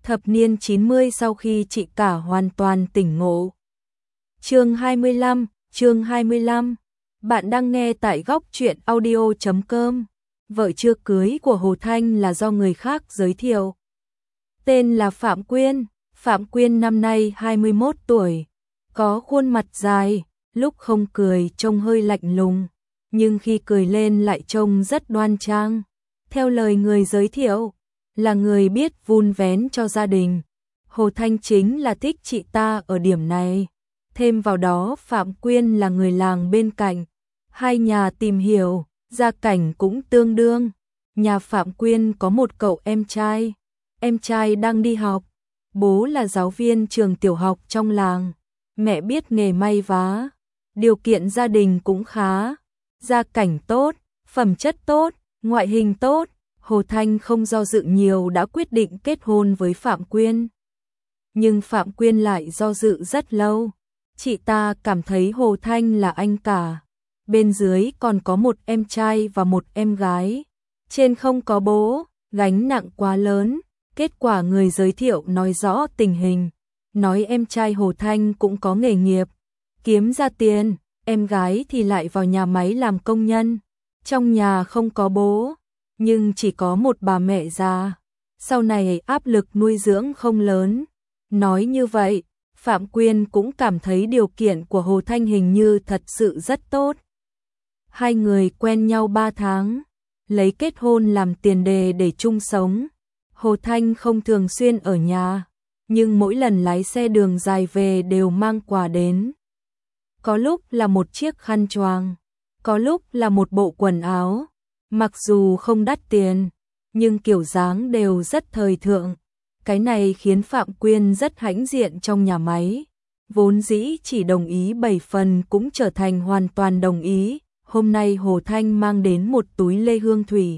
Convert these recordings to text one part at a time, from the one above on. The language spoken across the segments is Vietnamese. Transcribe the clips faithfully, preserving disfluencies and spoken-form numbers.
Thập niên chín mươi sau khi chị cả hoàn toàn tỉnh ngộ. Chương hai mươi lăm, chương hai mươi lăm. Bạn đang nghe tại góc truyện audio chấm com. Vợ chưa cưới của Hồ Thanh là do người khác giới thiệu. Tên là Phạm Quyên. Phạm Quyên năm nay hai mươi mốt tuổi, có khuôn mặt dài, lúc không cười trông hơi lạnh lùng, nhưng khi cười lên lại trông rất đoan trang. Theo lời người giới thiệu, là người biết vun vén cho gia đình. Hồ Thanh chính là thích chị ta ở điểm này. Thêm vào đó Phạm Quyên là người làng bên cạnh. Hai nhà tìm hiểu, gia cảnh cũng tương đương. Nhà Phạm Quyên có một cậu em trai. Em trai đang đi học. Bố là giáo viên trường tiểu học trong làng. Mẹ biết nghề may vá. Điều kiện gia đình cũng khá. Gia cảnh tốt, phẩm chất tốt, ngoại hình tốt. Hồ Thanh không do dự nhiều đã quyết định kết hôn với Phạm Quyên. Nhưng Phạm Quyên lại do dự rất lâu. Chị ta cảm thấy Hồ Thanh là anh cả. Bên dưới còn có một em trai và một em gái. Trên không có bố, gánh nặng quá lớn. Kết quả người giới thiệu nói rõ tình hình. Nói em trai Hồ Thanh cũng có nghề nghiệp, kiếm ra tiền. Em gái thì lại vào nhà máy làm công nhân. Trong nhà không có bố, nhưng chỉ có một bà mẹ già. Sau này áp lực nuôi dưỡng không lớn. Nói như vậy, Phạm Quyên cũng cảm thấy điều kiện của Hồ Thanh hình như thật sự rất tốt. Hai người quen nhau ba tháng, lấy kết hôn làm tiền đề để chung sống. Hồ Thanh không thường xuyên ở nhà, nhưng mỗi lần lái xe đường dài về đều mang quà đến. Có lúc là một chiếc khăn choàng, có lúc là một bộ quần áo. Mặc dù không đắt tiền, nhưng kiểu dáng đều rất thời thượng. Cái này khiến Phạm Quyên rất hãnh diện trong nhà máy. Vốn dĩ chỉ đồng ý bảy phần cũng trở thành hoàn toàn đồng ý. Hôm nay Hồ Thanh mang đến một túi lê hương thủy.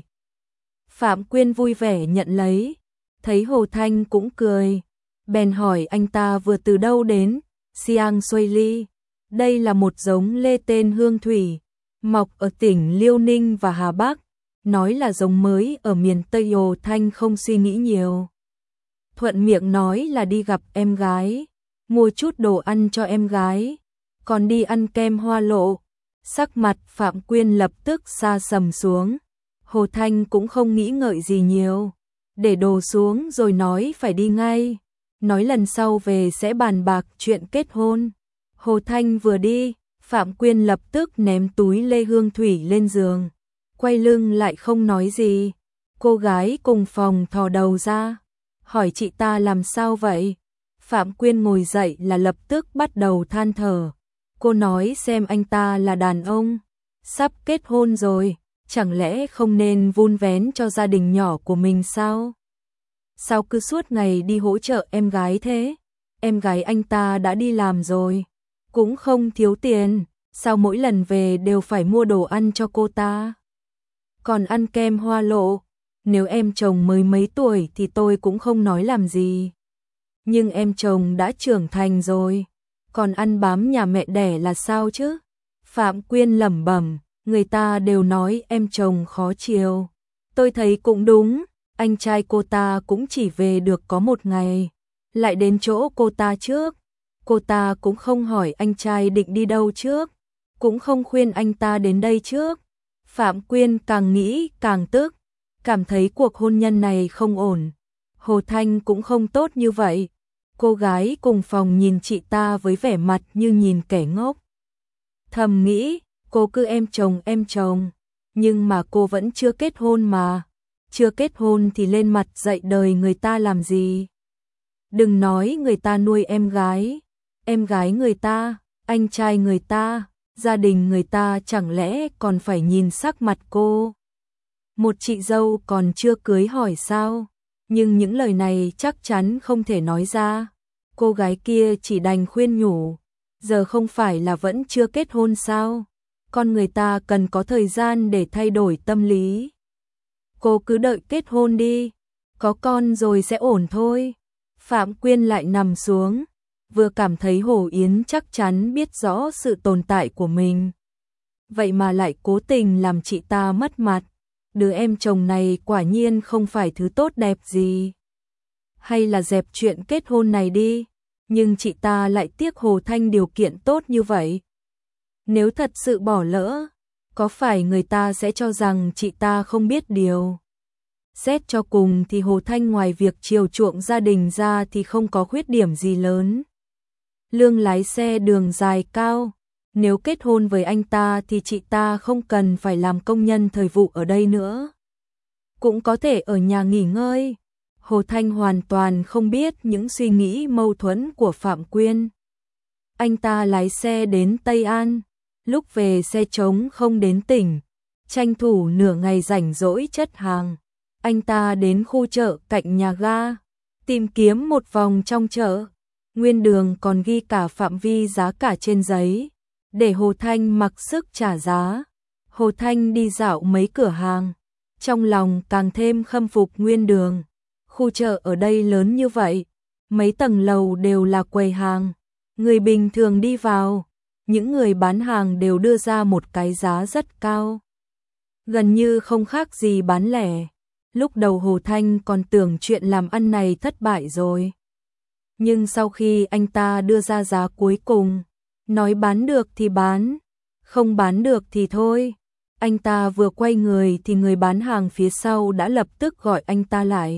Phạm Quyên vui vẻ nhận lấy. Thấy Hồ Thanh cũng cười. Bèn hỏi anh ta vừa từ đâu đến. Siang Xuôi Ly. Đây là một giống lê tên hương thủy, mọc ở tỉnh Liêu Ninh và Hà Bắc. Nói là giống mới ở miền Tây. Hồ Thanh không suy nghĩ nhiều. Thuận miệng nói là đi gặp em gái, mua chút đồ ăn cho em gái, còn đi ăn kem hoa lộ. Sắc mặt Phạm Quyên lập tức sa sầm xuống. Hồ Thanh cũng không nghĩ ngợi gì nhiều, để đồ xuống rồi nói phải đi ngay. Nói lần sau về sẽ bàn bạc chuyện kết hôn. Hồ Thanh vừa đi, Phạm Quyên lập tức ném túi lê hương thủy lên giường, quay lưng lại không nói gì. Cô gái cùng phòng thò đầu ra, hỏi chị ta làm sao vậy. Phạm Quyên ngồi dậy là lập tức bắt đầu than thở. Cô nói xem anh ta là đàn ông, sắp kết hôn rồi, chẳng lẽ không nên vun vén cho gia đình nhỏ của mình sao? Sao cứ suốt ngày đi hỗ trợ em gái thế? Em gái anh ta đã đi làm rồi, cũng không thiếu tiền, sao mỗi lần về đều phải mua đồ ăn cho cô ta? Còn ăn kem hoa lộ, nếu em chồng mới mấy tuổi thì tôi cũng không nói làm gì. Nhưng em chồng đã trưởng thành rồi, còn ăn bám nhà mẹ đẻ là sao chứ? Phạm Quyên lẩm bẩm, người ta đều nói em chồng khó chiều. Tôi thấy cũng đúng, anh trai cô ta cũng chỉ về được có một ngày, lại đến chỗ cô ta trước. Cô ta cũng không hỏi anh trai định đi đâu trước, cũng không khuyên anh ta đến đây trước. Phạm Quyên càng nghĩ càng tức, cảm thấy cuộc hôn nhân này không ổn. Hồ Thanh cũng không tốt như vậy. Cô gái cùng phòng nhìn chị ta với vẻ mặt như nhìn kẻ ngốc. Thầm nghĩ, cô cứ em chồng em chồng, nhưng mà cô vẫn chưa kết hôn mà. Chưa kết hôn thì lên mặt dạy đời người ta làm gì. Đừng nói người ta nuôi em gái, em gái người ta, anh trai người ta, gia đình người ta chẳng lẽ còn phải nhìn sắc mặt cô. Một chị dâu còn chưa cưới hỏi sao? Nhưng những lời này chắc chắn không thể nói ra. Cô gái kia chỉ đành khuyên nhủ, giờ không phải là vẫn chưa kết hôn sao? Con người ta cần có thời gian để thay đổi tâm lý. Cô cứ đợi kết hôn đi, có con rồi sẽ ổn thôi. Phạm Quyên lại nằm xuống, vừa cảm thấy Hồ Yến chắc chắn biết rõ sự tồn tại của mình. Vậy mà lại cố tình làm chị ta mất mặt. Đứa em chồng này quả nhiên không phải thứ tốt đẹp gì. hay là dẹp chuyện kết hôn này đi, nhưng chị ta lại tiếc Hồ Thanh điều kiện tốt như vậy. Nếu thật sự bỏ lỡ, có phải người ta sẽ cho rằng chị ta không biết điều. Xét cho cùng thì Hồ Thanh ngoài việc chiều chuộng gia đình ra thì không có khuyết điểm gì lớn. Lương lái xe đường dài cao, nếu kết hôn với anh ta thì chị ta không cần phải làm công nhân thời vụ ở đây nữa. Cũng có thể ở nhà nghỉ ngơi. Hồ Thanh hoàn toàn không biết những suy nghĩ mâu thuẫn của Phạm Quyên. Anh ta lái xe đến Tây An, lúc về xe trống không đến tỉnh, tranh thủ nửa ngày rảnh rỗi chất hàng. Anh ta đến khu chợ cạnh nhà ga, tìm kiếm một vòng trong chợ. Nguyên đường còn ghi cả phạm vi giá cả trên giấy, để Hồ Thanh mặc sức trả giá. Hồ Thanh đi dạo mấy cửa hàng, trong lòng càng thêm khâm phục Nguyên đường. Khu chợ ở đây lớn như vậy, mấy tầng lầu đều là quầy hàng. Người bình thường đi vào, những người bán hàng đều đưa ra một cái giá rất cao. Gần như không khác gì bán lẻ. Lúc đầu Hồ Thanh còn tưởng chuyện làm ăn này thất bại rồi. Nhưng sau khi anh ta đưa ra giá cuối cùng, nói bán được thì bán, không bán được thì thôi. Anh ta vừa quay người thì người bán hàng phía sau đã lập tức gọi anh ta lại.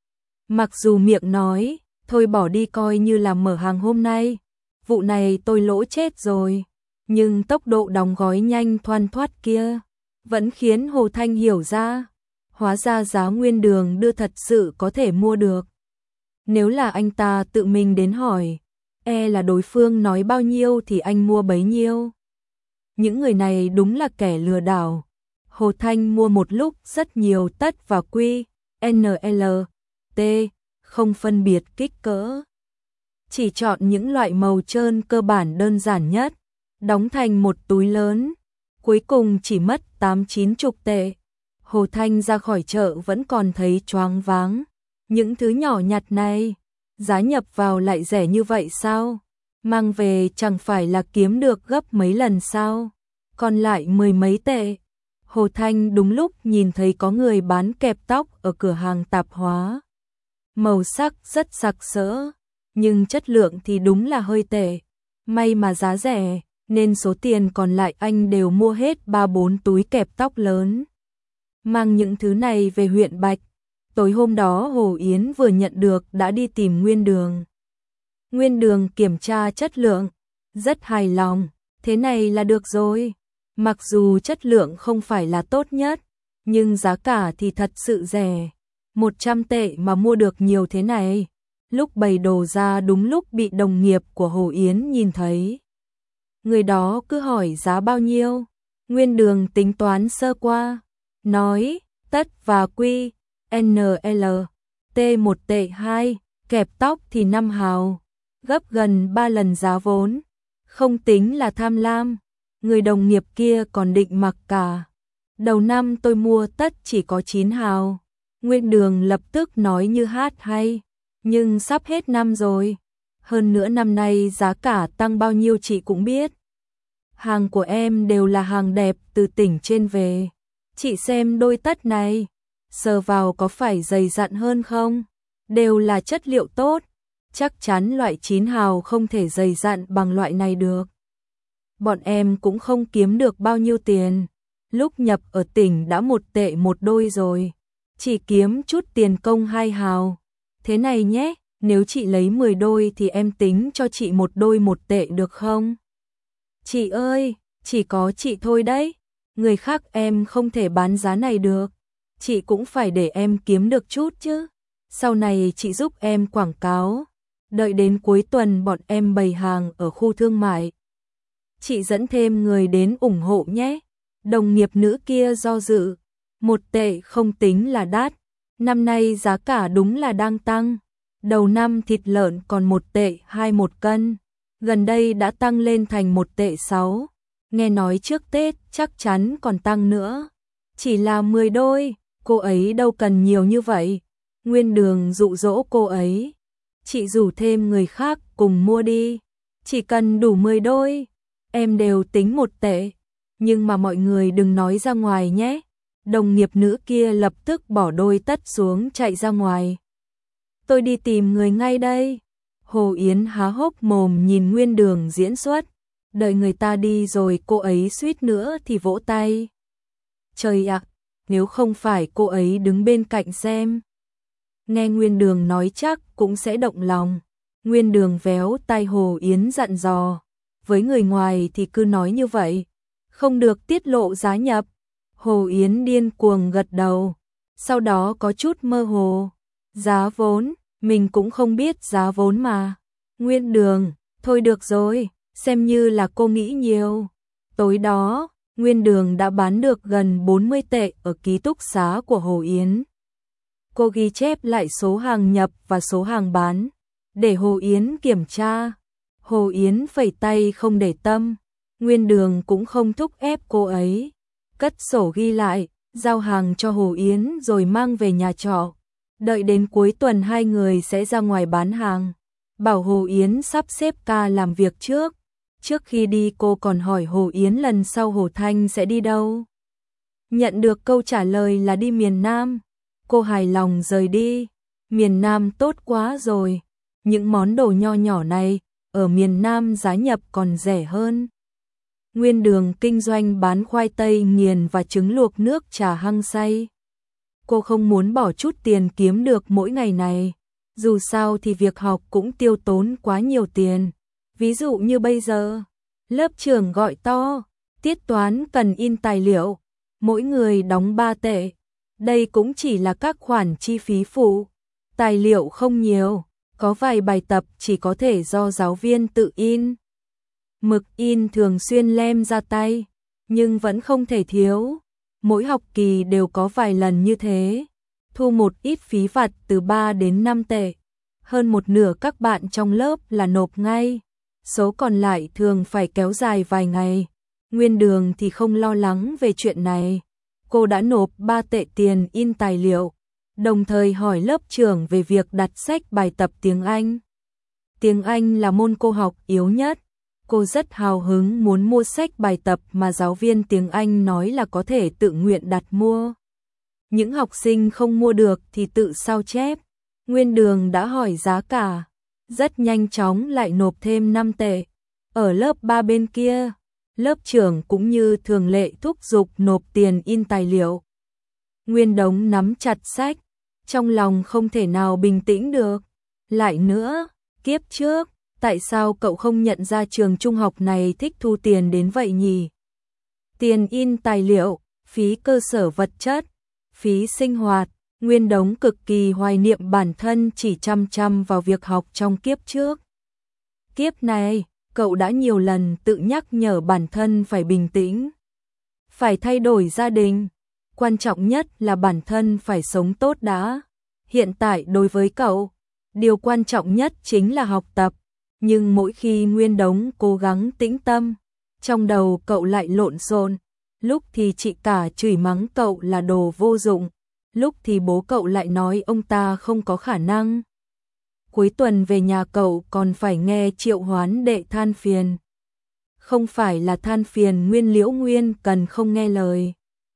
Mặc dù miệng nói, thôi bỏ đi coi như là mở hàng hôm nay, vụ này tôi lỗ chết rồi. Nhưng tốc độ đóng gói nhanh thoăn thoắt kia, vẫn khiến Hồ Thanh hiểu ra. Hóa ra giá Nguyên đường đưa thật sự có thể mua được. Nếu là anh ta tự mình đến hỏi, e là đối phương nói bao nhiêu thì anh mua bấy nhiêu. Những người này đúng là kẻ lừa đảo. Hồ Thanh mua một lúc rất nhiều tất và quy, en lờ, tê, không phân biệt kích cỡ. Chỉ chọn những loại màu trơn cơ bản đơn giản nhất, đóng thành một túi lớn. Cuối cùng chỉ mất tám chín chục tệ. Hồ Thanh ra khỏi chợ vẫn còn thấy choáng váng. Những thứ nhỏ nhặt này, giá nhập vào lại rẻ như vậy sao? Mang về chẳng phải là kiếm được gấp mấy lần sao? Còn lại mười mấy tệ. Hồ Thanh đúng lúc nhìn thấy có người bán kẹp tóc ở cửa hàng tạp hóa. Màu sắc rất sặc sỡ, nhưng chất lượng thì đúng là hơi tệ. May mà giá rẻ, nên số tiền còn lại anh đều mua hết ba bốn túi kẹp tóc lớn. Mang những thứ này về huyện Bạch. Tối hôm đó Hồ Yến vừa nhận được đã đi tìm Nguyên đường. Nguyên đường kiểm tra chất lượng, rất hài lòng, thế này là được rồi. Mặc dù chất lượng không phải là tốt nhất, nhưng giá cả thì thật sự rẻ. một trăm tệ mà mua được nhiều thế này. Lúc bày đồ ra đúng lúc bị đồng nghiệp của Hồ Yến nhìn thấy. Người đó cứ hỏi giá bao nhiêu. Nguyên đường tính toán sơ qua, nói tất và quy, en lờ, tê một tệ hai, kẹp tóc thì năm hào, gấp gần ba lần giá vốn. Không tính là tham lam, người đồng nghiệp kia còn định mặc cả. Đầu năm tôi mua tất chỉ có chín hào. Nguyên đường lập tức nói như hát hay, nhưng sắp hết năm rồi. Hơn nữa năm nay giá cả tăng bao nhiêu chị cũng biết. Hàng của em đều là hàng đẹp từ tỉnh trên về. Chị xem đôi tất này, sờ vào có phải dày dặn hơn không? Đều là chất liệu tốt, chắc chắn loại chín hào không thể dày dặn bằng loại này được. Bọn em cũng không kiếm được bao nhiêu tiền, lúc nhập ở tỉnh đã một tệ một đôi rồi, chỉ kiếm chút tiền công hai hào. Thế này nhé, nếu chị lấy mười đôi thì em tính cho chị một đôi một tệ được không? Chị ơi, chỉ có chị thôi đấy, người khác em không thể bán giá này được. Chị cũng phải để em kiếm được chút chứ. Sau này chị giúp em quảng cáo, đợi đến cuối tuần bọn em bày hàng ở khu thương mại. Chị dẫn thêm người đến ủng hộ nhé. Đồng nghiệp nữ kia do dự, một tệ không tính là đắt. Năm nay giá cả đúng là đang tăng. Đầu năm thịt lợn còn một tệ hai một cân, gần đây đã tăng lên thành một tệ sáu. Nghe nói trước Tết chắc chắn còn tăng nữa. Chỉ là mười đôi, cô ấy đâu cần nhiều như vậy. Nguyên đường dụ dỗ cô ấy. Chị rủ thêm người khác cùng mua đi. Chỉ cần đủ mười đôi, em đều tính một tệ. Nhưng mà mọi người đừng nói ra ngoài nhé. Đồng nghiệp nữ kia lập tức bỏ đôi tất xuống chạy ra ngoài. tôi đi tìm người ngay đây. Hồ Yến há hốc mồm nhìn Nguyên Đường diễn xuất, đợi người ta đi rồi cô ấy suýt nữa thì vỗ tay. Trời ạ, nếu không phải cô ấy đứng bên cạnh xem. Nghe Nguyên Đường nói chắc cũng sẽ động lòng. Nguyên Đường véo tay Hồ Yến dặn dò, với người ngoài thì cứ nói như vậy, không được tiết lộ giá nhập. Hồ Yến điên cuồng gật đầu, sau đó có chút mơ hồ. Giá vốn, mình cũng không biết giá vốn mà. Nguyên Đường, thôi được rồi, xem như là cô nghĩ nhiều. Tối đó, Nguyên Đường đã bán được gần bốn mươi tệ ở ký túc xá của Hồ Yến. Cô ghi chép lại số hàng nhập và số hàng bán, để Hồ Yến kiểm tra. Hồ Yến phẩy tay không để tâm, Nguyên Đường cũng không thúc ép cô ấy. Cất sổ ghi lại, giao hàng cho Hồ Yến rồi mang về nhà trọ. Đợi đến cuối tuần hai người sẽ ra ngoài bán hàng. Bảo Hồ Yến sắp xếp ca làm việc trước. Trước khi đi cô còn hỏi Hồ Yến lần sau Hồ Thanh sẽ đi đâu. Nhận được câu trả lời là đi miền Nam. Cô hài lòng rời đi. Miền Nam tốt quá rồi. Những món đồ nho nhỏ này, ở miền Nam giá nhập còn rẻ hơn. Nguyên Đường kinh doanh bán khoai tây nghiền và trứng luộc nước trà hăng say. Cô không muốn bỏ chút tiền kiếm được mỗi ngày này. Dù sao thì việc học cũng tiêu tốn quá nhiều tiền. Ví dụ như bây giờ, lớp trưởng gọi to, tiết toán cần in tài liệu, mỗi người đóng ba tệ. Đây cũng chỉ là các khoản chi phí phụ. Tài liệu không nhiều, có vài bài tập chỉ có thể do giáo viên tự in. Mực in thường xuyên lem ra tay, nhưng vẫn không thể thiếu. Mỗi học kỳ đều có vài lần như thế. Thu một ít phí vặt từ ba đến năm tệ. Hơn một nửa các bạn trong lớp là nộp ngay. Số còn lại thường phải kéo dài vài ngày. Nguyên Đường thì không lo lắng về chuyện này. Cô đã nộp ba tệ tiền in tài liệu, đồng thời hỏi lớp trưởng về việc đặt sách bài tập tiếng Anh. Tiếng Anh là môn cô học yếu nhất. Cô rất hào hứng muốn mua sách bài tập mà giáo viên tiếng Anh nói là có thể tự nguyện đặt mua. Những học sinh không mua được thì tự sao chép. Nguyên Đường đã hỏi giá cả, rất nhanh chóng lại nộp thêm năm tệ. Ở lớp ba bên kia, lớp trưởng cũng như thường lệ thúc giục nộp tiền in tài liệu. Nguyên Đống nắm chặt sách, trong lòng không thể nào bình tĩnh được. Lại nữa, kiếp trước, tại sao cậu không nhận ra trường trung học này thích thu tiền đến vậy nhỉ? Tiền in tài liệu, phí cơ sở vật chất, phí sinh hoạt. Nguyên Đống cực kỳ hoài niệm bản thân chỉ chăm chăm vào việc học trong kiếp trước. Kiếp này, cậu đã nhiều lần tự nhắc nhở bản thân phải bình tĩnh, phải thay đổi gia đình. Quan trọng nhất là bản thân phải sống tốt đã. Hiện tại đối với cậu, điều quan trọng nhất chính là học tập. Nhưng mỗi khi Nguyên Đống cố gắng tĩnh tâm, trong đầu cậu lại lộn xộn. Lúc thì chị cả chửi mắng cậu là đồ vô dụng, lúc thì bố cậu lại nói ông ta không có khả năng. Cuối tuần về nhà cậu còn phải nghe Triệu Hoán Đệ than phiền. Không phải là than phiền Nguyên Liễu Nguyên cần không nghe lời,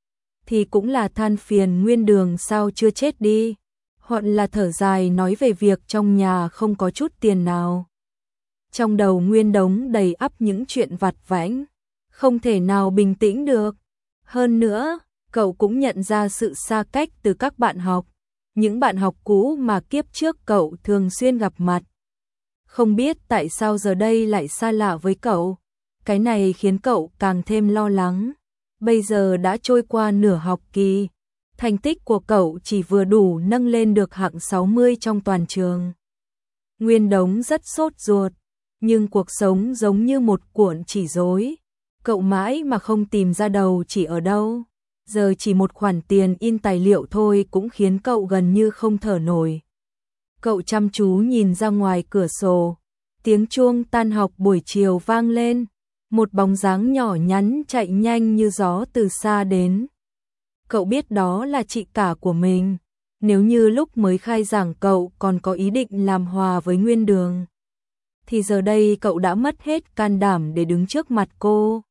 thì cũng là than phiền Nguyên Đường sao chưa chết đi, hoặc là thở dài nói về việc trong nhà không có chút tiền nào. Trong đầu Nguyên Đống đầy ắp những chuyện vặt vãnh, không thể nào bình tĩnh được. Hơn nữa, cậu cũng nhận ra sự xa cách từ các bạn học, những bạn học cũ mà kiếp trước cậu thường xuyên gặp mặt. Không biết tại sao giờ đây lại xa lạ với cậu. Cái này khiến cậu càng thêm lo lắng. Bây giờ đã trôi qua nửa học kỳ, thành tích của cậu chỉ vừa đủ nâng lên được hạng sáu mươi trong toàn trường. Nguyên Đống rất sốt ruột, nhưng cuộc sống giống như một cuộn chỉ rối. Cậu mãi mà không tìm ra đầu chỉ ở đâu. Giờ chỉ một khoản tiền in tài liệu thôi cũng khiến cậu gần như không thở nổi. Cậu chăm chú nhìn ra ngoài cửa sổ. Tiếng chuông tan học buổi chiều vang lên. Một bóng dáng nhỏ nhắn chạy nhanh như gió từ xa đến. Cậu biết đó là chị cả của mình. Nếu như lúc mới khai giảng cậu còn có ý định làm hòa với Nguyên Đường, thì giờ đây cậu đã mất hết can đảm để đứng trước mặt cô.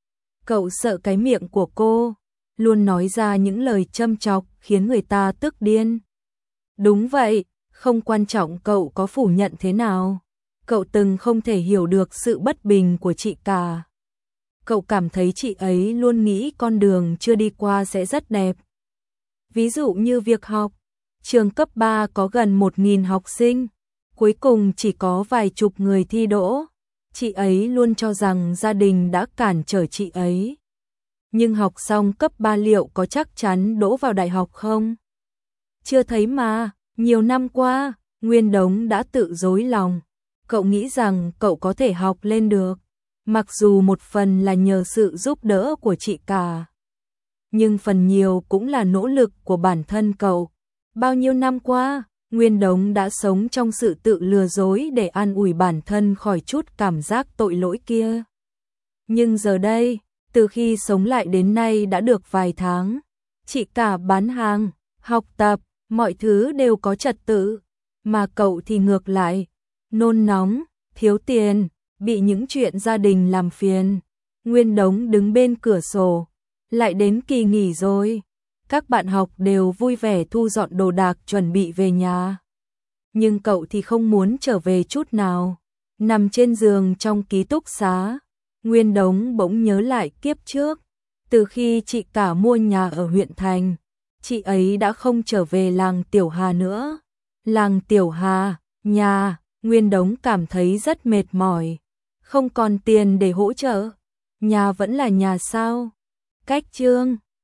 Cậu sợ cái miệng của cô luôn nói ra những lời châm chọc khiến người ta tức điên. Đúng vậy, Không quan trọng cậu có phủ nhận thế nào. Cậu từng không thể hiểu được sự bất bình của chị cả. Cậu cảm thấy chị ấy luôn nghĩ con đường chưa đi qua sẽ rất đẹp. Ví dụ như việc học, trường cấp ba có gần một nghìn học sinh, cuối cùng chỉ có vài chục người thi đỗ. Chị ấy luôn cho rằng gia đình đã cản trở chị ấy. Nhưng học xong cấp ba liệu có chắc chắn đỗ vào đại học không? Chưa thấy mà, nhiều năm qua, Nguyên Đống đã tự dối lòng. Cậu nghĩ rằng cậu có thể học lên được, mặc dù một phần là nhờ sự giúp đỡ của chị cả. Nhưng phần nhiều cũng là nỗ lực của bản thân cậu. Bao nhiêu năm qua, Nguyên Đống đã sống trong sự tự lừa dối để an ủi bản thân khỏi chút cảm giác tội lỗi kia. Nhưng giờ đây, từ khi sống lại đến nay đã được vài tháng, chị cả bán hàng, học tập, mọi thứ đều có trật tự, mà cậu thì ngược lại, nôn nóng, thiếu tiền, bị những chuyện gia đình làm phiền. Nguyên Đống đứng bên cửa sổ, lại đến kỳ nghỉ rồi. Các bạn học đều vui vẻ thu dọn đồ đạc chuẩn bị về nhà. Nhưng cậu thì không muốn trở về chút nào. Nằm trên giường trong ký túc xá, Nguyên Đống bỗng nhớ lại kiếp trước. Từ khi chị cả mua nhà ở huyện thành, chị ấy đã không trở về làng Tiểu Hà nữa. Làng Tiểu Hà, nhà, Nguyên Đống cảm thấy rất mệt mỏi. Không còn tiền để hỗ trợ. Nhà vẫn là nhà sao? Cách chương